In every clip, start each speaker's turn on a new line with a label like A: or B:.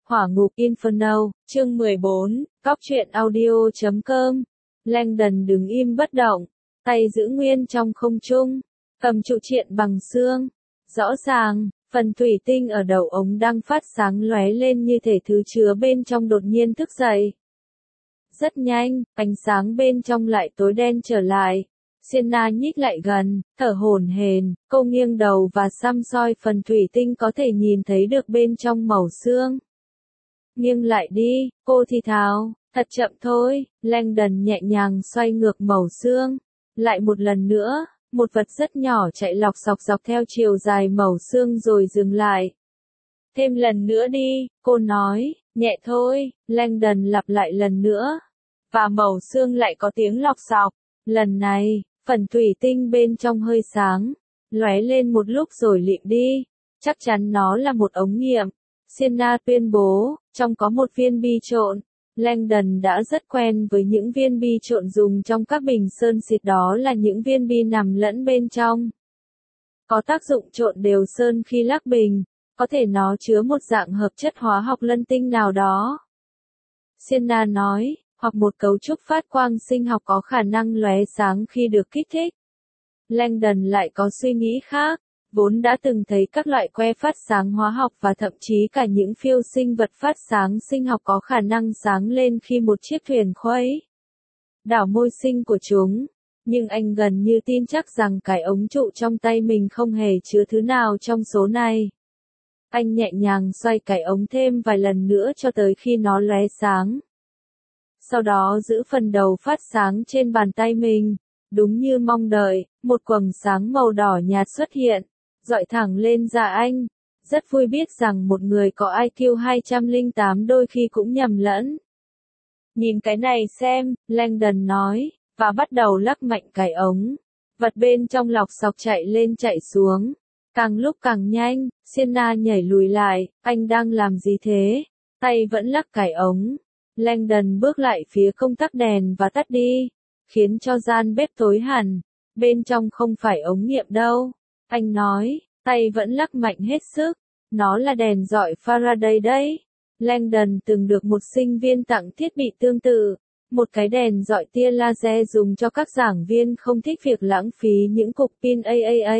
A: Hỏa ngục Inferno, chương 14, Góc truyện audio.com. Langdon đứng im bất động, tay giữ nguyên trong không trung, cầm trụ triện bằng xương. Rõ ràng, phần thủy tinh ở đầu ống đang phát sáng lóe lên như thể thứ chứa bên trong đột nhiên thức dậy. Rất nhanh, ánh sáng bên trong lại tối đen trở lại. Sienna nhích lại gần, thở hổn hển, cô nghiêng đầu và xăm soi phần thủy tinh có thể nhìn thấy được bên trong màu xương. Nghiêng lại đi, cô thì thào, thật chậm thôi. Langdon nhẹ nhàng xoay ngược màu xương. Lại một lần nữa, một vật rất nhỏ chạy lọc xọc dọc theo chiều dài màu xương rồi dừng lại. Thêm lần nữa đi, cô nói, nhẹ thôi. Langdon lặp lại lần nữa. Và màu xương lại có tiếng lọc xọc. Lần này, phần thủy tinh bên trong hơi sáng, lóe lên một lúc rồi lịm đi. Chắc chắn nó là một ống nghiệm. Sienna tuyên bố, trong có một viên bi trộn. Langdon đã rất quen với những viên bi trộn dùng trong các bình sơn xịt, đó là những viên bi nằm lẫn bên trong. Có tác dụng trộn đều sơn khi lắc bình, có thể nó chứa một dạng hợp chất hóa học lân tinh nào đó. Sienna nói, hoặc một cấu trúc phát quang sinh học có khả năng lóe sáng khi được kích thích. Langdon lại có suy nghĩ khác. Vốn đã từng thấy các loại que phát sáng hóa học và thậm chí cả những phiêu sinh vật phát sáng sinh học có khả năng sáng lên khi một chiếc thuyền khuấy đảo môi sinh của chúng. Nhưng anh gần như tin chắc rằng cái ống trụ trong tay mình không hề chứa thứ nào trong số này. Anh nhẹ nhàng xoay cái ống thêm vài lần nữa cho tới khi nó lóe sáng. Sau đó giữ phần đầu phát sáng trên bàn tay mình. Đúng như mong đợi, một quầng sáng màu đỏ nhạt xuất hiện, dọi thẳng lên da anh. Rất vui biết rằng một người có IQ 208 đôi khi cũng nhầm lẫn. Nhìn cái này xem, Langdon nói, và bắt đầu lắc mạnh cái ống. Vật bên trong lọc xọc chạy lên chạy xuống. Càng lúc càng nhanh, Sienna nhảy lùi lại, anh đang làm gì thế? Tay vẫn lắc cái ống. Langdon bước lại phía công tắc đèn và tắt đi, khiến cho gian bếp tối hẳn. Bên trong không phải ống nghiệm đâu. Anh nói, tay vẫn lắc mạnh hết sức. Nó là đèn dọi Faraday đấy. Langdon từng được một sinh viên tặng thiết bị tương tự. Một cái đèn dọi tia laser dùng cho các giảng viên không thích việc lãng phí những cục pin AAA.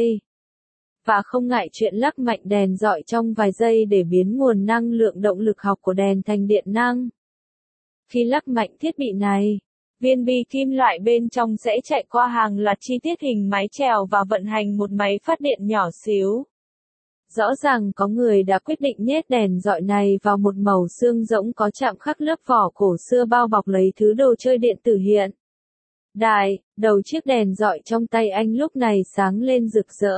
A: Và không ngại chuyện lắc mạnh đèn dọi trong vài giây để biến nguồn năng lượng động lực học của đèn thành điện năng. Khi lắc mạnh thiết bị này, viên bi kim loại bên trong sẽ chạy qua hàng loạt chi tiết hình mái chèo và vận hành một máy phát điện nhỏ xíu. Rõ ràng có người đã quyết định nhét đèn dọi này vào một màu xương rỗng có chạm khắc lớp vỏ cổ xưa bao bọc lấy thứ đồ chơi điện tử hiện đại. Đầu chiếc đèn dọi trong tay anh lúc này sáng lên rực rỡ.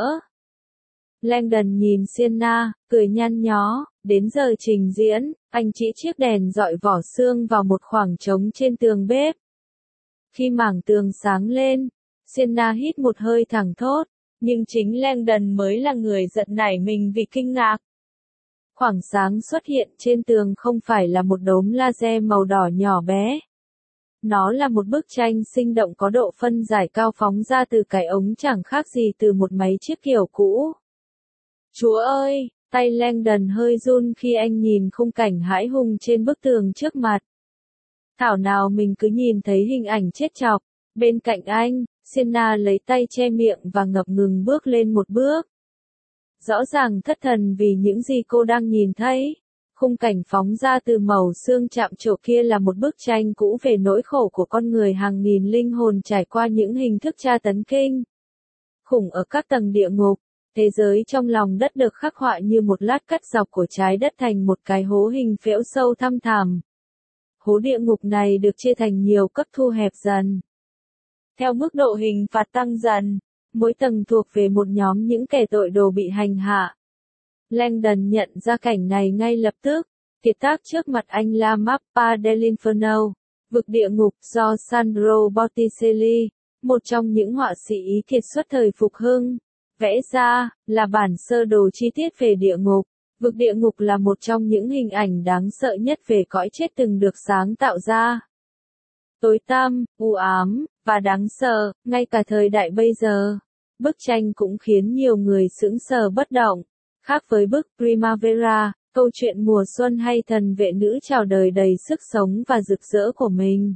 A: Langdon nhìn Sienna, cười nhăn nhó. Đến giờ trình diễn, anh chỉ chiếc đèn dọi vỏ xương vào một khoảng trống trên tường bếp. Khi mảng tường sáng lên, Sienna hít một hơi thẳng thốt, nhưng chính Langdon mới là người giật nảy mình vì kinh ngạc. Khoảng sáng xuất hiện trên tường không phải là một đốm laser màu đỏ nhỏ bé. Nó là một bức tranh sinh động có độ phân giải cao phóng ra từ cái ống chẳng khác gì từ một máy chiếc kiểu cũ. Chúa ơi! Tay Langdon hơi run khi anh nhìn khung cảnh hãi hùng trên bức tường trước mặt. Thảo nào mình cứ nhìn thấy hình ảnh chết chọc. Bên cạnh anh, Sienna lấy tay che miệng và ngập ngừng bước lên một bước. Rõ ràng thất thần vì những gì cô đang nhìn thấy. Khung cảnh phóng ra từ màu xương chạm trổ kia là một bức tranh cũ về nỗi khổ của con người hàng nghìn linh hồn trải qua những hình thức tra tấn kinh khủng ở các tầng địa ngục. Thế giới trong lòng đất được khắc họa như một lát cắt dọc của trái đất thành một cái hố hình phễu sâu thăm thẳm. Hố địa ngục này được chia thành nhiều cấp thu hẹp dần. Theo mức độ hình phạt tăng dần, mỗi tầng thuộc về một nhóm những kẻ tội đồ bị hành hạ. Langdon nhận ra cảnh này ngay lập tức. Kiệt tác trước mặt anh là Mappa dell'Inferno, vực địa ngục do Sandro Botticelli, một trong những họa sĩ Ý kiệt xuất thời phục hưng, vẽ ra, là bản sơ đồ chi tiết về địa ngục. Vực địa ngục là một trong những hình ảnh đáng sợ nhất về cõi chết từng được sáng tạo ra. Tối tăm, u ám, và đáng sợ, ngay cả thời đại bây giờ. Bức tranh cũng khiến nhiều người sững sờ bất động. Khác với bức Primavera, câu chuyện mùa xuân hay thần vệ nữ chào đời đầy sức sống và rực rỡ của mình.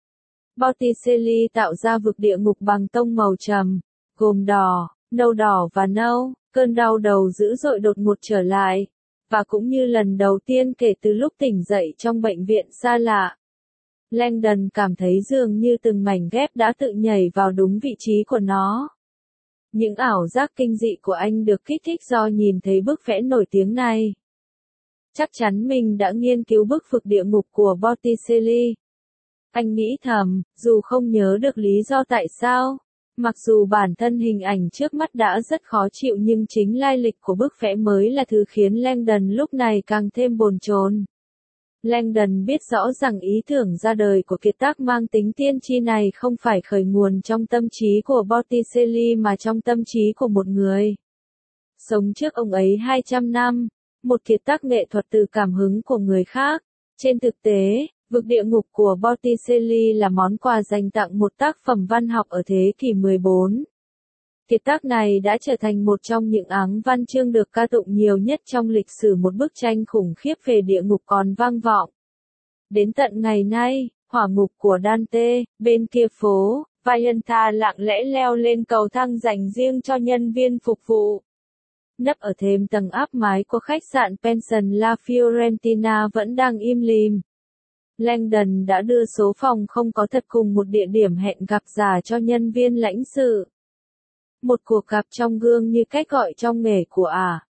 A: Botticelli tạo ra vực địa ngục bằng tông màu trầm, gồm đỏ, nâu đỏ và nâu. Cơn đau đầu dữ dội đột ngột trở lại, và cũng như lần đầu tiên kể từ lúc tỉnh dậy trong bệnh viện xa lạ. Langdon cảm thấy dường như từng mảnh ghép đã tự nhảy vào đúng vị trí của nó. Những ảo giác kinh dị của anh được kích thích do nhìn thấy bức vẽ nổi tiếng này. Chắc chắn mình đã nghiên cứu bức vực địa ngục của Botticelli. Anh nghĩ thầm, dù không nhớ được lý do tại sao. Mặc dù bản thân hình ảnh trước mắt đã rất khó chịu nhưng chính lai lịch của bức vẽ mới là thứ khiến Langdon lúc này càng thêm bồn chồn. Langdon biết rõ rằng ý tưởng ra đời của kiệt tác mang tính tiên tri này không phải khởi nguồn trong tâm trí của Botticelli mà trong tâm trí của một người sống trước ông ấy 200 năm, một kiệt tác nghệ thuật từ cảm hứng của người khác. Trên thực tế, vực địa ngục của Botticelli là món quà dành tặng một tác phẩm văn học ở thế kỷ 14. Kiệt tác này đã trở thành một trong những áng văn chương được ca tụng nhiều nhất trong lịch sử, một bức tranh khủng khiếp về địa ngục còn vang vọng. Đến tận ngày nay, hỏa ngục của Dante, bên kia phố, Vaianta lặng lẽ leo lên cầu thang dành riêng cho nhân viên phục vụ. Nấp ở thềm tầng áp mái của khách sạn Pension La Fiorentina vẫn đang im lìm. Langdon đã đưa số phòng không có thật cùng một địa điểm hẹn gặp giả cho nhân viên lãnh sự. Một cuộc gặp trong gương như cách gọi trong nghề của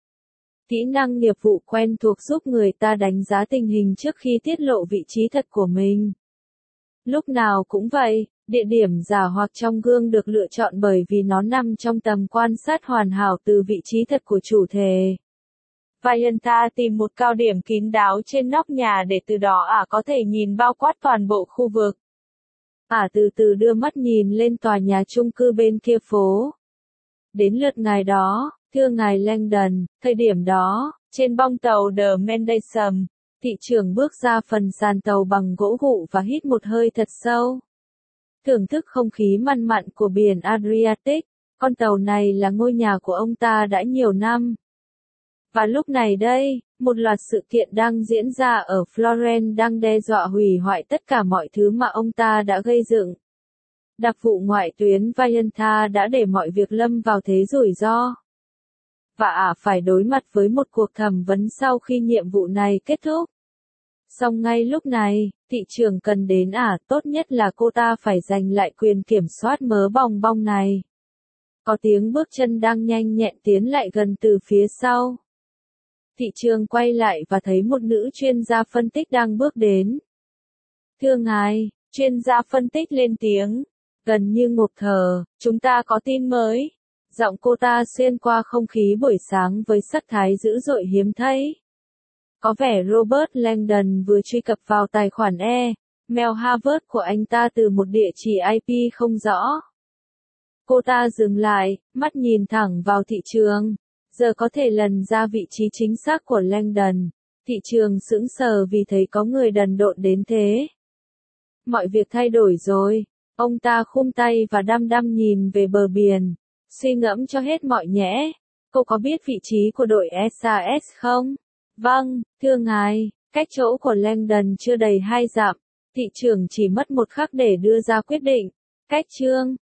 A: kỹ năng nghiệp vụ quen thuộc giúp người ta đánh giá tình hình trước khi tiết lộ vị trí thật của mình. Lúc nào cũng vậy, địa điểm giả hoặc trong gương được lựa chọn bởi vì nó nằm trong tầm quan sát hoàn hảo từ vị trí thật của chủ thể. Vaianta tìm một cao điểm kín đáo trên nóc nhà để từ đó có thể nhìn bao quát toàn bộ khu vực. Từ từ đưa mắt nhìn lên tòa nhà chung cư bên kia phố. Đến lượt ngài đó, thưa ngài Langdon, thời điểm đó, trên bong tàu The Mendelssohn, thị trưởng bước ra phần sàn tàu bằng gỗ gụ và hít một hơi thật sâu. Thưởng thức không khí mặn mặn của biển Adriatic, con tàu này là ngôi nhà của ông ta đã nhiều năm. Và lúc này đây, một loạt sự kiện đang diễn ra ở Florence đang đe dọa hủy hoại tất cả mọi thứ mà ông ta đã gây dựng. Đặc vụ ngoại tuyến Vaianta đã để mọi việc lâm vào thế rủi ro. Và phải đối mặt với một cuộc thẩm vấn sau khi nhiệm vụ này kết thúc. Song ngay lúc này, thị trường cần đến tốt nhất là cô ta phải giành lại quyền kiểm soát mớ bong bong này. Có tiếng bước chân đang nhanh nhẹn tiến lại gần từ phía sau. Thị trường quay lại và thấy một nữ chuyên gia phân tích đang bước đến. Thưa ngài, chuyên gia phân tích lên tiếng, gần như ngộp thở, chúng ta có tin mới. Giọng cô ta xuyên qua không khí buổi sáng với sắc thái dữ dội hiếm thấy. Có vẻ Robert Langdon vừa truy cập vào tài khoản email Harvard của anh ta từ một địa chỉ IP không rõ. Cô ta dừng lại, mắt nhìn thẳng vào thị trường. Giờ có thể lần ra vị trí chính xác của Langdon. Thị trường sững sờ vì thấy có người đần độn đến thế. Mọi việc thay đổi rồi. Ông ta khum tay và đăm đăm nhìn về bờ biển. Suy ngẫm cho hết mọi nhẽ. Cô có biết vị trí của đội SAS không? Vâng, thưa ngài, cách chỗ của Langdon chưa đầy 2 dặm. Thị trưởng chỉ mất một khắc để đưa ra quyết định. Cách chương